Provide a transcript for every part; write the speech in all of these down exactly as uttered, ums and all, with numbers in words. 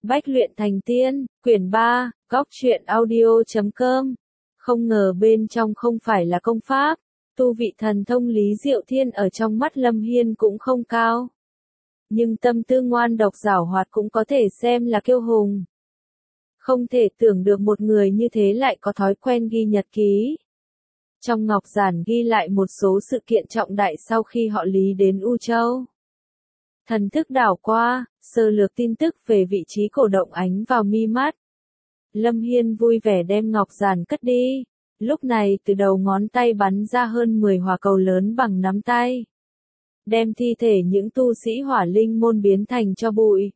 Bách luyện thành tiên, quyển ba, góc truyện audio chấm com. Không ngờ bên trong không phải là công pháp, tu vị thần thông Lý Diệu Thiên ở trong mắt Lâm Hiên cũng không cao. Nhưng tâm tư ngoan độc giảo hoạt cũng có thể xem là kiêu hùng. Không thể tưởng được một người như thế lại có thói quen ghi nhật ký. Trong ngọc giản ghi lại một số sự kiện trọng đại sau khi họ Lý đến U Châu. Thần thức đảo qua, sơ lược tin tức về vị trí cổ động ánh vào mi mắt. Lâm Hiên vui vẻ đem ngọc giản cất đi. Lúc này từ đầu ngón tay bắn ra hơn mười hỏa cầu lớn bằng nắm tay. Đem thi thể những tu sĩ hỏa linh môn biến thành cho bụi.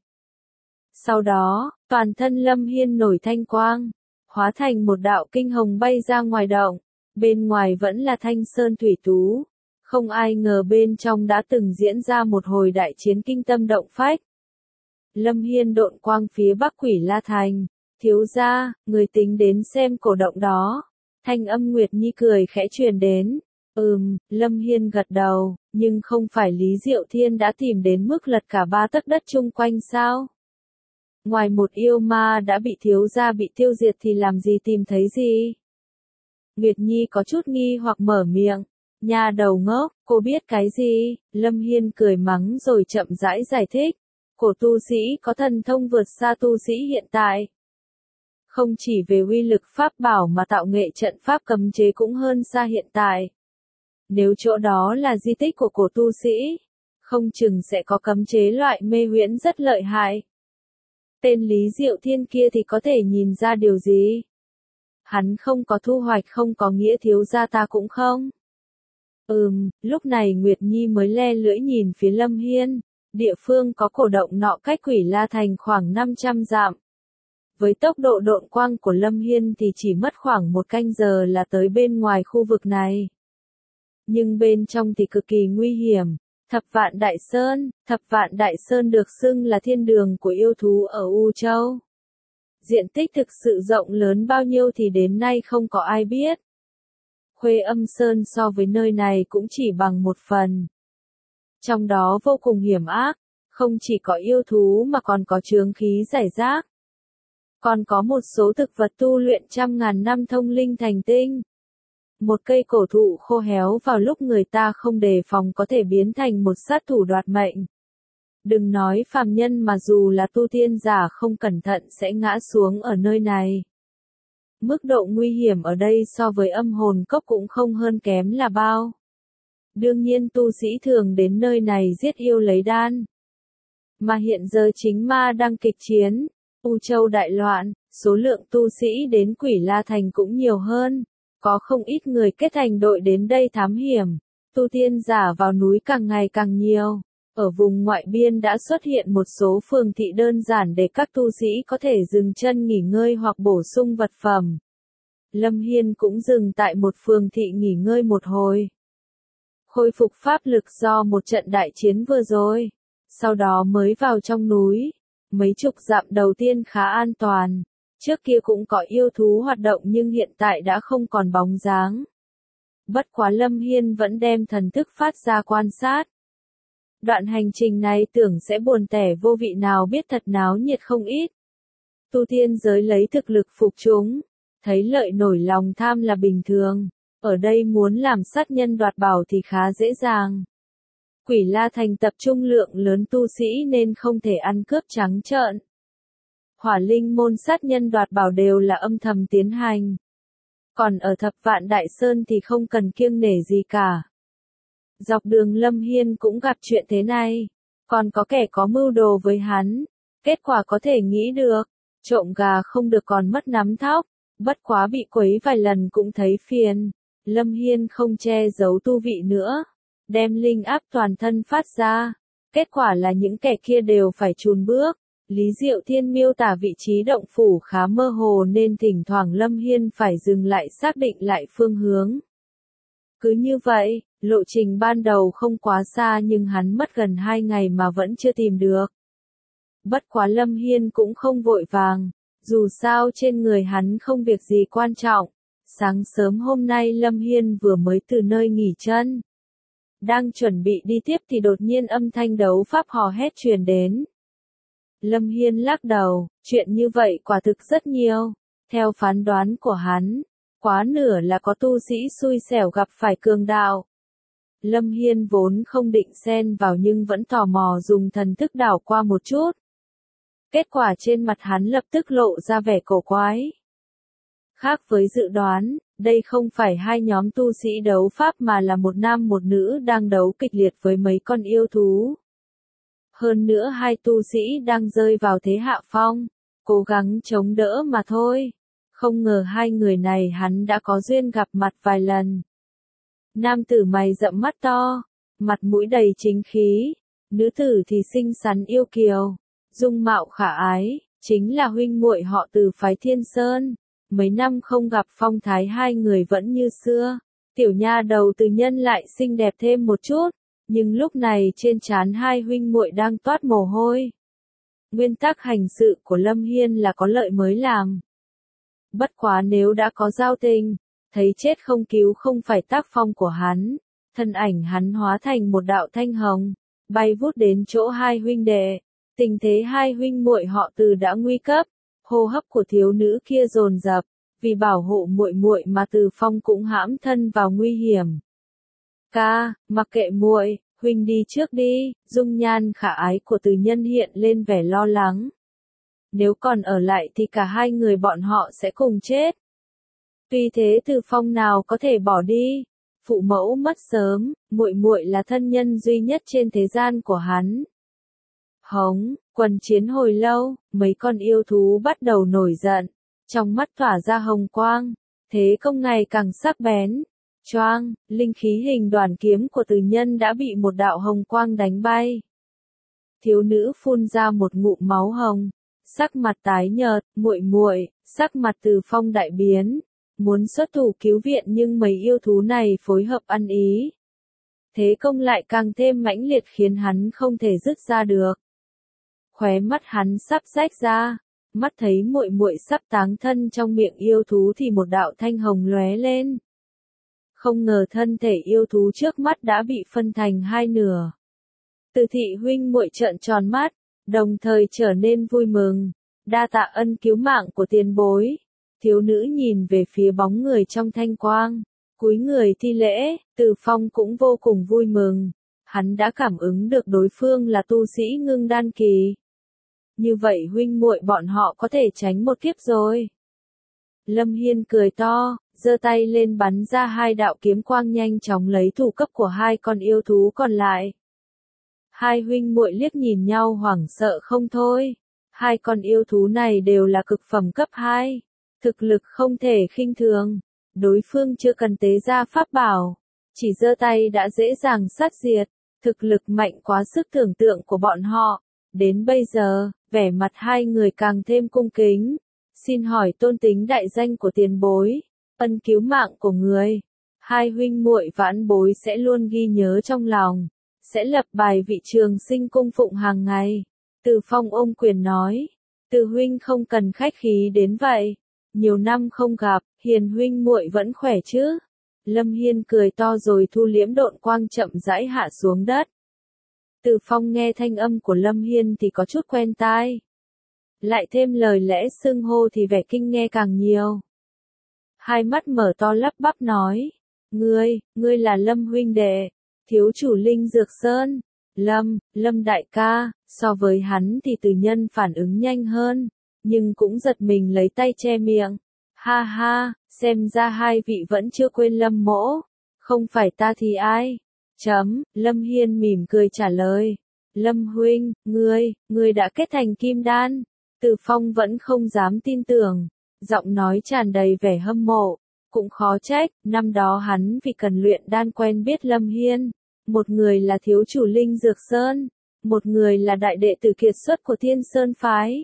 Sau đó, toàn thân Lâm Hiên nổi thanh quang, hóa thành một đạo kinh hồng bay ra ngoài động. Bên ngoài vẫn là thanh sơn thủy tú. Không ai ngờ bên trong đã từng diễn ra một hồi đại chiến kinh tâm động phách. Lâm Hiên độn quang phía bắc Quỷ La Thành. Thiếu gia, người tính đến xem cổ động đó. Thanh âm Nguyệt Nhi cười khẽ truyền đến. Ừm, Lâm Hiên gật đầu, nhưng không phải Lý Diệu Thiên đã tìm đến mức lật cả ba tấc đất chung quanh sao? Ngoài một yêu ma đã bị thiếu gia bị tiêu diệt thì làm gì tìm thấy gì? Nguyệt Nhi có chút nghi hoặc mở miệng. Nhà đầu ngốc, cô biết cái gì? Lâm Hiên cười mắng rồi chậm rãi giải thích. Cổ tu sĩ có thần thông vượt xa tu sĩ hiện tại. Không chỉ về uy lực pháp bảo mà tạo nghệ trận pháp cấm chế cũng hơn xa hiện tại. Nếu chỗ đó là di tích của cổ tu sĩ, không chừng sẽ có cấm chế loại mê huyễn rất lợi hại. Tên Lý Diệu Thiên kia thì có thể nhìn ra điều gì? Hắn không có thu hoạch không có nghĩa thiếu gia ta cũng không. Ừm, lúc này Nguyệt Nhi mới le lưỡi nhìn phía Lâm Hiên. Địa phương có cổ động nọ cách Quỷ La Thành khoảng năm trăm dặm. Với tốc độ độn quang của Lâm Hiên thì chỉ mất khoảng một canh giờ là tới bên ngoài khu vực này. Nhưng bên trong thì cực kỳ nguy hiểm. Thập Vạn Đại Sơn, Thập Vạn Đại Sơn được xưng là thiên đường của yêu thú ở U Châu. Diện tích thực sự rộng lớn bao nhiêu thì đến nay không có ai biết. Khuê Âm Sơn so với nơi này cũng chỉ bằng một phần. Trong đó vô cùng hiểm ác, không chỉ có yêu thú mà còn có chướng khí rải rác. Còn có một số thực vật tu luyện trăm ngàn năm thông linh thành tinh. Một cây cổ thụ khô héo vào lúc người ta không đề phòng có thể biến thành một sát thủ đoạt mệnh. Đừng nói phàm nhân mà dù là tu tiên giả không cẩn thận sẽ ngã xuống ở nơi này. Mức độ nguy hiểm ở đây so với âm hồn cốc cũng không hơn kém là bao. Đương nhiên tu sĩ thường đến nơi này giết yêu lấy đan. Mà hiện giờ chính ma đang kịch chiến, U Châu đại loạn, số lượng tu sĩ đến Quỷ La Thành cũng nhiều hơn. Có không ít người kết thành đội đến đây thám hiểm. Tu tiên giả vào núi càng ngày càng nhiều. Ở vùng ngoại biên đã xuất hiện một số phường thị đơn giản để các tu sĩ có thể dừng chân nghỉ ngơi hoặc bổ sung vật phẩm. Lâm Hiên cũng dừng tại một phường thị nghỉ ngơi một hồi. Khôi phục pháp lực do một trận đại chiến vừa rồi. Sau đó mới vào trong núi. Mấy chục dặm đầu tiên khá an toàn. Trước kia cũng có yêu thú hoạt động nhưng hiện tại đã không còn bóng dáng. Bất quá Lâm Hiên vẫn đem thần thức phát ra quan sát. Đoạn hành trình này tưởng sẽ buồn tẻ vô vị nào biết thật náo nhiệt không ít. Tu tiên giới lấy thực lực phục chúng. Thấy lợi nổi lòng tham là bình thường. Ở đây muốn làm sát nhân đoạt bảo thì khá dễ dàng. Quỷ La Thành tập trung lượng lớn tu sĩ nên không thể ăn cướp trắng trợn. Hỏa linh môn sát nhân đoạt bảo đều là âm thầm tiến hành. Còn ở Thập Vạn Đại Sơn thì không cần kiêng nể gì cả. Dọc đường Lâm Hiên cũng gặp chuyện thế này. Còn có kẻ có mưu đồ với hắn. Kết quả có thể nghĩ được. Trộm gà không được còn mất nắm thóc. Bất quá bị quấy vài lần cũng thấy phiền. Lâm Hiên không che giấu tu vị nữa. Đem linh áp toàn thân phát ra. Kết quả là những kẻ kia đều phải chùn bước. Lý Diệu Thiên miêu tả vị trí động phủ khá mơ hồ nên thỉnh thoảng Lâm Hiên phải dừng lại xác định lại phương hướng. Cứ như vậy, lộ trình ban đầu không quá xa nhưng hắn mất gần hai ngày mà vẫn chưa tìm được. Bất quá Lâm Hiên cũng không vội vàng, dù sao trên người hắn không việc gì quan trọng. Sáng sớm hôm nay Lâm Hiên vừa mới từ nơi nghỉ chân. Đang chuẩn bị đi tiếp thì đột nhiên âm thanh đấu pháp hò hét truyền đến. Lâm Hiên lắc đầu, chuyện như vậy quả thực rất nhiều. Theo phán đoán của hắn, quá nửa là có tu sĩ xui xẻo gặp phải cường đạo. Lâm Hiên vốn không định xen vào nhưng vẫn tò mò dùng thần thức đảo qua một chút. Kết quả trên mặt hắn lập tức lộ ra vẻ cổ quái. Khác với dự đoán, đây không phải hai nhóm tu sĩ đấu pháp mà là một nam một nữ đang đấu kịch liệt với mấy con yêu thú. Hơn nữa hai tu sĩ đang rơi vào thế hạ phong, cố gắng chống đỡ mà thôi. Không ngờ hai người này hắn đã có duyên gặp mặt vài lần. Nam tử mày rậm mắt to, mặt mũi đầy chính khí, nữ tử thì xinh xắn yêu kiều, dung mạo khả ái, chính là huynh muội họ Từ phái Thiên Sơn. Mấy năm không gặp phong thái hai người vẫn như xưa, tiểu nha đầu Từ Nhân lại xinh đẹp thêm một chút, nhưng lúc này trên trán hai huynh muội đang toát mồ hôi. Nguyên tắc hành sự của Lâm Hiên là có lợi mới làm. Bất quá nếu đã có giao tình, thấy chết không cứu không phải tác phong của hắn, thân ảnh hắn hóa thành một đạo thanh hồng, bay vút đến chỗ hai huynh đệ. Tình thế hai huynh muội họ Từ đã nguy cấp, hô hấp của thiếu nữ kia dồn dập, vì bảo hộ muội muội mà Từ Phong cũng hãm thân vào nguy hiểm. Ca, mặc kệ muội, huynh đi trước đi. Dung nhan khả ái của Từ Nhân hiện lên vẻ lo lắng. Nếu còn ở lại thì cả hai người bọn họ sẽ cùng chết. Tuy thế Từ Phong nào có thể bỏ đi, phụ mẫu mất sớm, muội muội là thân nhân duy nhất trên thế gian của hắn. Hống, quần chiến hồi lâu, mấy con yêu thú bắt đầu nổi giận, trong mắt tỏa ra hồng quang, thế công ngày càng sắc bén. Choang, linh khí hình đoàn kiếm của Từ Nhân đã bị một đạo hồng quang đánh bay. Thiếu nữ phun ra một ngụm máu hồng, sắc mặt tái nhợt, muội muội, sắc mặt Từ Phong đại biến, muốn xuất thủ cứu viện nhưng mấy yêu thú này phối hợp ăn ý. Thế công lại càng thêm mãnh liệt khiến hắn không thể dứt ra được. Khóe mắt hắn sắp rách ra, mắt thấy muội muội sắp táng thân trong miệng yêu thú thì một đạo thanh hồng lóe lên. Không ngờ thân thể yêu thú trước mắt đã bị phân thành hai nửa. Từ thị huynh muội trợn tròn mắt, đồng thời trở nên vui mừng, đa tạ ân cứu mạng của tiền bối. Thiếu nữ nhìn về phía bóng người trong thanh quang, cúi người thi lễ. Từ Phong cũng vô cùng vui mừng, hắn đã cảm ứng được đối phương là tu sĩ ngưng đan kỳ. Như vậy huynh muội bọn họ có thể tránh một kiếp rồi. Lâm Hiên cười to, giơ tay lên bắn ra hai đạo kiếm quang nhanh chóng lấy thủ cấp của hai con yêu thú còn lại. Hai huynh muội liếc nhìn nhau hoảng sợ không thôi. Hai con yêu thú này đều là cực phẩm cấp hai, thực lực không thể khinh thường. Đối phương chưa cần tế ra pháp bảo, chỉ giơ tay đã dễ dàng sát diệt, thực lực mạnh quá sức tưởng tượng của bọn họ. Đến bây giờ, vẻ mặt hai người càng thêm cung kính. Xin hỏi tôn tính đại danh của tiền bối, ân cứu mạng của người. Hai huynh muội vãn bối sẽ luôn ghi nhớ trong lòng, sẽ lập bài vị trường sinh cung phụng hàng ngày. Từ Phong ôm quyền nói, Từ huynh không cần khách khí đến vậy. Nhiều năm không gặp, hiền huynh muội vẫn khỏe chứ? Lâm Hiên cười to rồi thu liễm độn quang chậm rãi hạ xuống đất. Từ Phong nghe thanh âm của Lâm Hiên thì có chút quen tai. Lại thêm lời lẽ xưng hô thì vẻ kinh nghe càng nhiều. Hai mắt mở to lắp bắp nói, ngươi, ngươi là Lâm huynh đệ, thiếu chủ Linh Dược Sơn. Lâm, Lâm đại ca. So với hắn thì Từ Nhân phản ứng nhanh hơn, nhưng cũng giật mình lấy tay che miệng. Ha ha, xem ra hai vị vẫn chưa quên Lâm mỗ, không phải ta thì ai? Chấm, Lâm Hiên mỉm cười trả lời. Lâm huynh, ngươi, ngươi đã kết thành kim đan. Từ Phong vẫn không dám tin tưởng, giọng nói tràn đầy vẻ hâm mộ. Cũng khó trách, năm đó hắn vì cần luyện đan quen biết Lâm Hiên. Một người là thiếu chủ Linh Dược Sơn, một người là đại đệ tử kiệt xuất của Thiên Sơn Phái.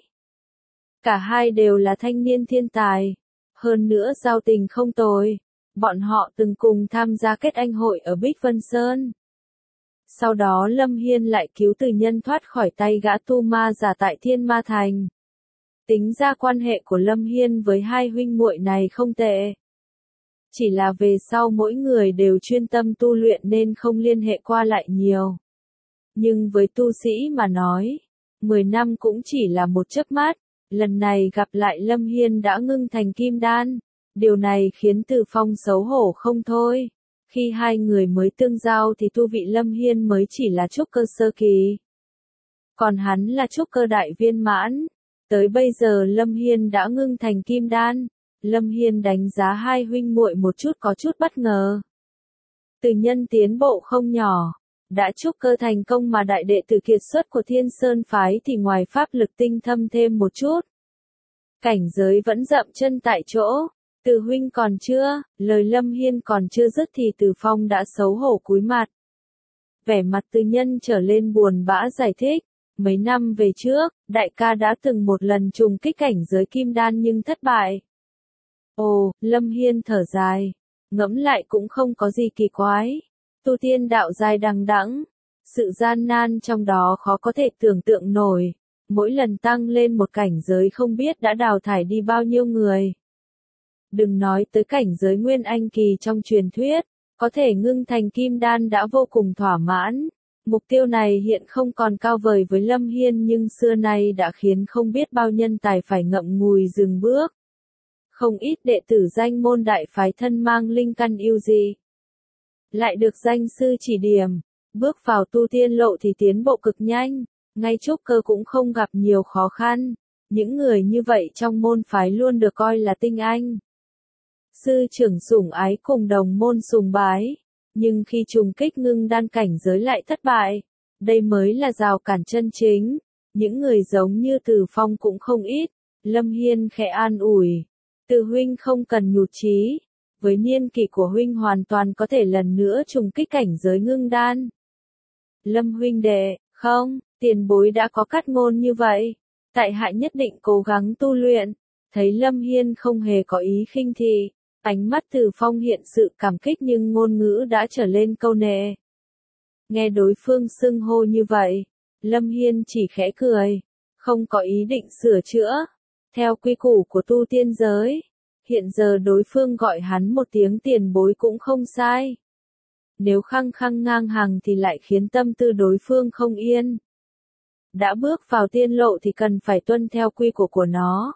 Cả hai đều là thanh niên thiên tài, hơn nữa giao tình không tồi. Bọn họ từng cùng tham gia kết anh hội ở Bích Vân Sơn. Sau đó Lâm Hiên lại cứu Từ Nhân thoát khỏi tay gã tu ma giả tại Thiên Ma Thành. Tính ra quan hệ của Lâm Hiên với hai huynh muội này không tệ. Chỉ là về sau mỗi người đều chuyên tâm tu luyện nên không liên hệ qua lại nhiều. Nhưng với tu sĩ mà nói, Mười năm cũng chỉ là một chớp mắt, lần này gặp lại Lâm Hiên đã ngưng thành kim đan. Điều này khiến Từ Phong xấu hổ không thôi. Khi hai người mới tương giao thì tu vị Lâm Hiên mới chỉ là trúc cơ sơ kỳ. Còn hắn là trúc cơ đại viên mãn. Tới bây giờ Lâm Hiên đã ngưng thành kim đan. Lâm Hiên đánh giá hai huynh muội một chút có chút bất ngờ. Từ nhân tiến bộ không nhỏ. Đã trúc cơ thành công mà đại đệ tử kiệt xuất của Thiên Sơn phái thì ngoài pháp lực tinh thâm thêm một chút. Cảnh giới vẫn dậm chân tại chỗ. Từ huynh còn chưa, lời Lâm Hiên còn chưa dứt thì Từ Phong đã xấu hổ cúi mặt. Vẻ mặt Từ nhân trở lên buồn bã giải thích. Mấy năm về trước, đại ca đã từng một lần trùng kích cảnh giới kim đan nhưng thất bại. Ồ, Lâm Hiên thở dài. Ngẫm lại cũng không có gì kỳ quái. Tu tiên đạo dài đằng đẵng, sự gian nan trong đó khó có thể tưởng tượng nổi. Mỗi lần tăng lên một cảnh giới không biết đã đào thải đi bao nhiêu người. Đừng nói tới cảnh giới nguyên anh kỳ trong truyền thuyết, có thể ngưng thành kim đan đã vô cùng thỏa mãn. Mục tiêu này hiện không còn cao vời với Lâm Hiên nhưng xưa nay đã khiến không biết bao nhân tài phải ngậm ngùi dừng bước. Không ít đệ tử danh môn đại phái thân mang linh căn yêu dị. Lại được danh sư chỉ điểm, bước vào tu tiên lộ thì tiến bộ cực nhanh, ngay trúc cơ cũng không gặp nhiều khó khăn. Những người như vậy trong môn phái luôn được coi là tinh anh. Sư trưởng sủng ái cùng đồng môn sùng bái, nhưng khi trùng kích ngưng đan cảnh giới lại thất bại, đây mới là rào cản chân chính. Những người giống như Từ Phong cũng không ít. Lâm Hiên khẽ an ủi, Từ huynh không cần nhụt chí, với niên kỷ của huynh hoàn toàn có thể lần nữa trùng kích cảnh giới ngưng đan. Lâm huynh đệ, không, tiền bối đã có cắt ngôn như vậy, tại hạ nhất định cố gắng tu luyện. Thấy Lâm Hiên không hề có ý khinh thị, ánh mắt Từ Phong hiện sự cảm kích nhưng ngôn ngữ đã trở lên câu nệ. Nghe đối phương xưng hô như vậy, Lâm Hiên chỉ khẽ cười, không có ý định sửa chữa. Theo quy củ của tu tiên giới, hiện giờ đối phương gọi hắn một tiếng tiền bối cũng không sai. Nếu khăng khăng ngang hàng thì lại khiến tâm tư đối phương không yên. Đã bước vào tiên lộ thì cần phải tuân theo quy củ của nó.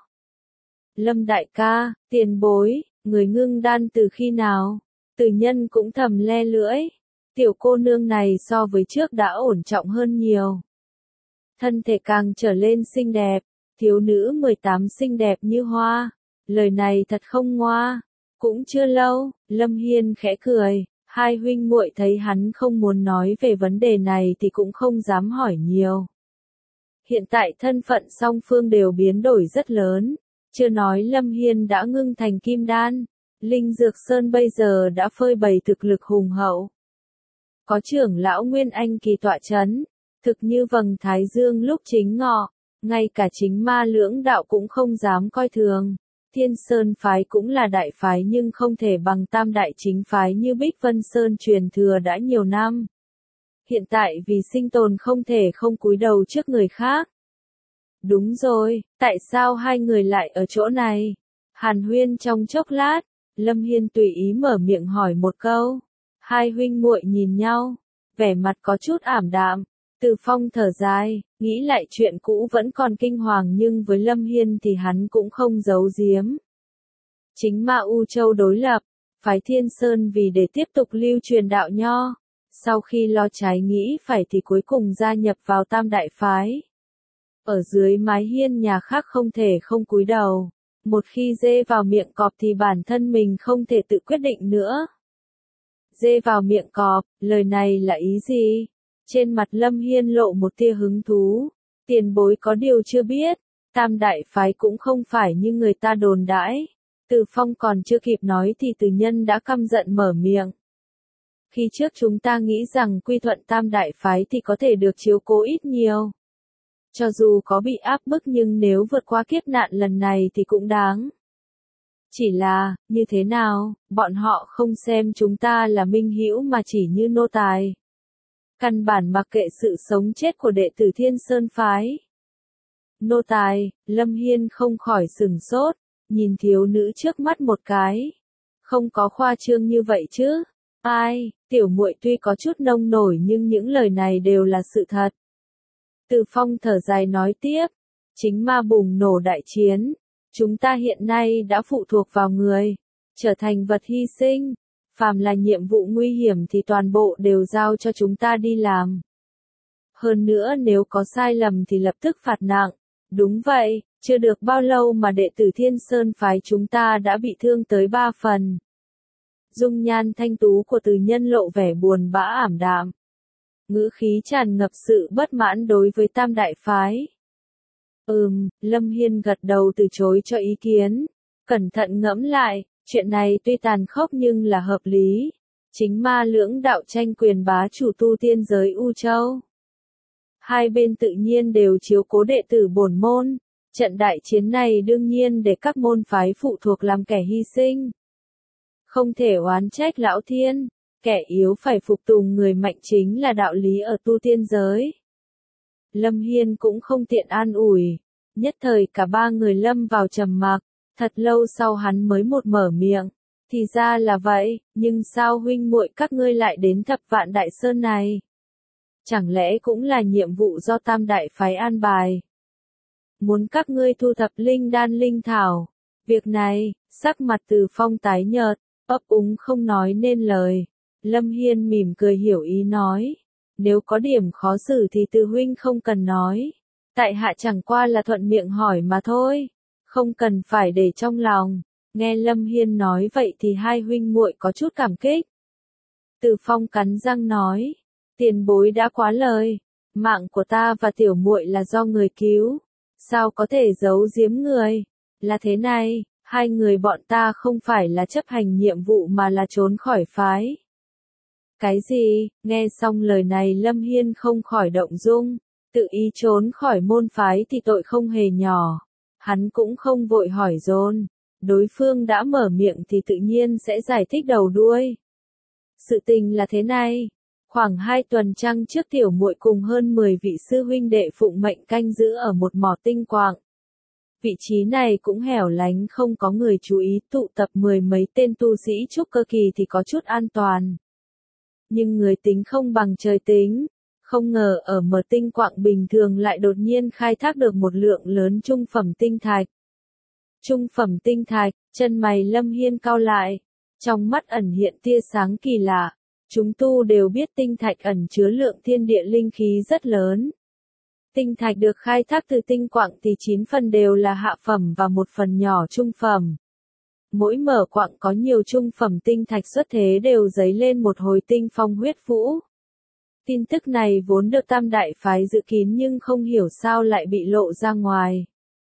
Lâm đại ca, tiền bối, người ngưng đan từ khi nào? Từ nhân cũng thầm le lưỡi. Tiểu cô nương này so với trước đã ổn trọng hơn nhiều. Thân thể càng trở lên xinh đẹp, thiếu nữ mười tám xinh đẹp như hoa. Lời này thật không ngoa. Cũng chưa lâu, Lâm Hiên khẽ cười, hai huynh muội thấy hắn không muốn nói về vấn đề này thì cũng không dám hỏi nhiều. Hiện tại thân phận song phương đều biến đổi rất lớn, chưa nói Lâm Hiên đã ngưng thành kim đan, Linh Dược Sơn bây giờ đã phơi bày thực lực hùng hậu. Có trưởng lão Nguyên Anh kỳ tọa chấn, thực như vầng thái dương lúc chính ngọ, ngay cả chính ma lưỡng đạo cũng không dám coi thường. Thiên Sơn phái cũng là đại phái nhưng không thể bằng tam đại chính phái như Bích Vân Sơn truyền thừa đã nhiều năm. Hiện tại vì sinh tồn không thể không cúi đầu trước người khác. Đúng rồi, tại sao hai người lại ở chỗ này? Hàn huyên trong chốc lát, Lâm Hiên tùy ý mở miệng hỏi một câu. Hai huynh muội nhìn nhau, vẻ mặt có chút ảm đạm. Từ Phong thở dài, nghĩ lại chuyện cũ vẫn còn kinh hoàng nhưng với Lâm Hiên thì hắn cũng không giấu giếm. Chính Ma U Châu đối lập, phái Thiên Sơn vì để tiếp tục lưu truyền đạo nho, sau khi lo trái nghĩ phải thì cuối cùng gia nhập vào Tam Đại Phái. Ở dưới mái hiên nhà khác không thể không cúi đầu, một khi dê vào miệng cọp thì bản thân mình không thể tự quyết định nữa. Dê vào miệng cọp, lời này là ý gì? Trên mặt Lâm Hiên lộ một tia hứng thú. Tiền bối có điều chưa biết, Tam Đại Phái cũng không phải như người ta đồn đãi. Từ Phong còn chưa kịp nói thì Từ Nhân đã căm giận mở miệng. Khi trước chúng ta nghĩ rằng quy thuận Tam Đại Phái thì có thể được chiếu cố ít nhiều. Cho dù có bị áp bức nhưng nếu vượt qua kiếp nạn lần này thì cũng đáng. Chỉ là, như thế nào, bọn họ không xem chúng ta là minh hữu mà chỉ như nô tài. Căn bản mặc kệ sự sống chết của đệ tử Thiên Sơn Phái. Nô tài, Lâm Hiên không khỏi sừng sốt, nhìn thiếu nữ trước mắt một cái. Không có khoa trương như vậy chứ. Ai, tiểu muội tuy có chút nông nổi nhưng những lời này đều là sự thật. Từ Phong thở dài nói tiếp, chính ma bùng nổ đại chiến, chúng ta hiện nay đã phụ thuộc vào người, trở thành vật hy sinh, phàm là nhiệm vụ nguy hiểm thì toàn bộ đều giao cho chúng ta đi làm. Hơn nữa nếu có sai lầm thì lập tức phạt nặng. Đúng vậy, chưa được bao lâu mà đệ tử Thiên Sơn phái chúng ta đã bị thương tới ba phần. Dung nhan thanh tú của Từ Nhân lộ vẻ buồn bã ảm đạm. Ngữ khí tràn ngập sự bất mãn đối với Tam Đại Phái. Ừm, Lâm Hiên gật đầu từ chối cho ý kiến. Cẩn thận ngẫm lại, chuyện này tuy tàn khốc nhưng là hợp lý. Chính ma lưỡng đạo tranh quyền bá chủ tu tiên giới U Châu. Hai bên tự nhiên đều chiếu cố đệ tử bổn môn. Trận đại chiến này đương nhiên để các môn phái phụ thuộc làm kẻ hy sinh. Không thể oán trách lão thiên, kẻ yếu phải phục tùng người mạnh chính là đạo lý ở tu tiên giới. Lâm Hiên cũng không tiện an ủi, nhất thời cả ba người lâm vào trầm mặc, thật lâu sau hắn mới một mở miệng, thì ra là vậy, nhưng sao huynh muội các ngươi lại đến Thập Vạn Đại Sơn này? Chẳng lẽ cũng là nhiệm vụ do Tam Đại Phái an bài? Muốn các ngươi thu thập linh đan linh thảo. Việc này, sắc mặt Từ Phong tái nhợt, ấp úng không nói nên lời. Lâm Hiên mỉm cười hiểu ý nói. Nếu có điểm khó xử thì Từ huynh không cần nói. Tại hạ chẳng qua là thuận miệng hỏi mà thôi. Không cần phải để trong lòng. Nghe Lâm Hiên nói vậy thì hai huynh muội có chút cảm kích. Từ Phong cắn răng nói. Tiền bối đã quá lời. Mạng của ta và tiểu muội là do người cứu. Sao có thể giấu giếm người? Là thế này, hai người bọn ta không phải là chấp hành nhiệm vụ mà là trốn khỏi phái. Cái gì? Nghe xong lời này Lâm Hiên không khỏi động dung. Tự ý trốn khỏi môn phái thì tội không hề nhỏ. Hắn cũng không vội hỏi dồn. Đối phương đã mở miệng thì tự nhiên sẽ giải thích đầu đuôi. Sự tình là thế này. Khoảng hai tuần trăng trước tiểu muội cùng hơn mười vị sư huynh đệ phụng mệnh canh giữ ở một mỏ tinh quạng. Vị trí này cũng hẻo lánh không có người chú ý, tụ tập mười mấy tên tu sĩ trúc cơ kỳ thì có chút an toàn. Nhưng người tính không bằng trời tính, không ngờ ở mỏ tinh quạng bình thường lại đột nhiên khai thác được một lượng lớn trung phẩm tinh thạch. Trung phẩm tinh thạch, chân mày Lâm Hiên cau lại, trong mắt ẩn hiện tia sáng kỳ lạ. Chúng tu đều biết tinh thạch ẩn chứa lượng thiên địa linh khí rất lớn. Tinh thạch được khai thác từ tinh quạng thì chín phần đều là hạ phẩm và một phần nhỏ trung phẩm. Mỗi mở quạng có nhiều trung phẩm tinh thạch xuất thế đều dấy lên một hồi tinh phong huyết vũ. Tin tức này vốn được Tam Đại Phái dự kín nhưng không hiểu sao lại bị lộ ra ngoài.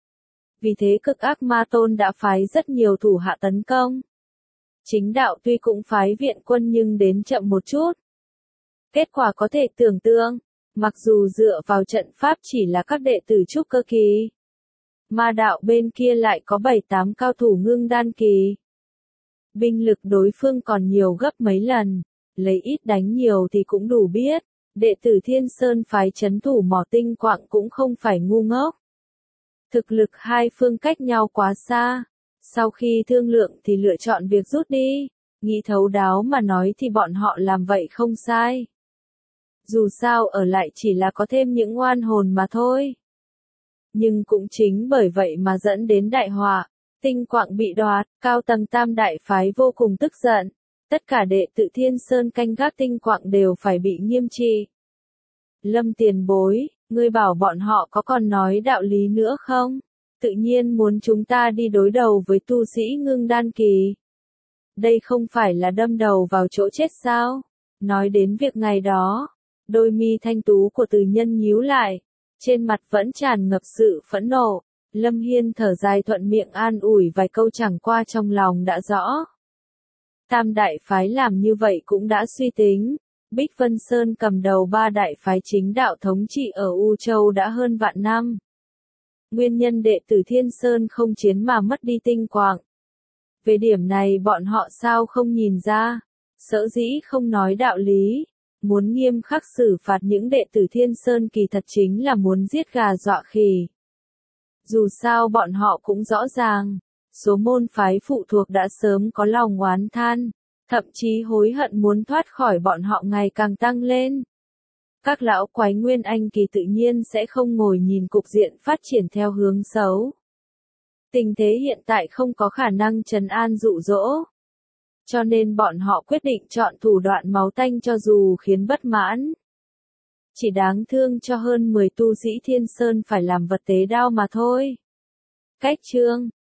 Vì thế Cực Ác Ma Tôn đã phái rất nhiều thủ hạ tấn công. Chính đạo tuy cũng phái viện quân nhưng đến chậm một chút. Kết quả có thể tưởng tượng, mặc dù dựa vào trận pháp chỉ là các đệ tử trúc cơ kỳ. Ma đạo bên kia lại có bảy tám cao thủ ngưng đan kỳ. Binh lực đối phương còn nhiều gấp mấy lần, lấy ít đánh nhiều thì cũng đủ biết, đệ tử Thiên Sơn phái trấn thủ mỏ tinh quạng cũng không phải ngu ngốc. Thực lực hai phương cách nhau quá xa. Sau khi thương lượng thì lựa chọn việc rút đi, nghĩ thấu đáo mà nói thì bọn họ làm vậy không sai. Dù sao ở lại chỉ là có thêm những oan hồn mà thôi. Nhưng cũng chính bởi vậy mà dẫn đến đại họa, tinh quạng bị đoạt, cao tầng Tam Đại Phái vô cùng tức giận. Tất cả đệ tử Thiên Sơn canh gác tinh quạng đều phải bị nghiêm trị. Lâm tiền bối, ngươi bảo bọn họ có còn nói đạo lý nữa không? Tự nhiên muốn chúng ta đi đối đầu với tu sĩ ngưng đan kỳ. Đây không phải là đâm đầu vào chỗ chết sao? Nói đến việc ngày đó, đôi mi thanh tú của Từ Nhân nhíu lại, trên mặt vẫn tràn ngập sự phẫn nộ. Lâm Hiên thở dài thuận miệng an ủi vài câu chẳng qua trong lòng đã rõ. Tam Đại Phái làm như vậy cũng đã suy tính. Bích Vân Sơn cầm đầu ba đại phái chính đạo thống trị ở U Châu đã hơn vạn năm. Nguyên nhân đệ tử Thiên Sơn không chiến mà mất đi tinh quạng. Về điểm này bọn họ sao không nhìn ra, sở dĩ không nói đạo lý, muốn nghiêm khắc xử phạt những đệ tử Thiên Sơn kỳ thật chính là muốn giết gà dọa khỉ. Dù sao bọn họ cũng rõ ràng, số môn phái phụ thuộc đã sớm có lòng oán than, thậm chí hối hận muốn thoát khỏi bọn họ ngày càng tăng lên. Các lão quái Nguyên Anh kỳ tự nhiên sẽ không ngồi nhìn cục diện phát triển theo hướng xấu. Tình thế hiện tại không có khả năng trấn an dụ dỗ. Cho nên bọn họ quyết định chọn thủ đoạn máu tanh cho dù khiến bất mãn. Chỉ đáng thương cho hơn mười tu sĩ Thiên Sơn phải làm vật tế đao mà thôi. Cách chương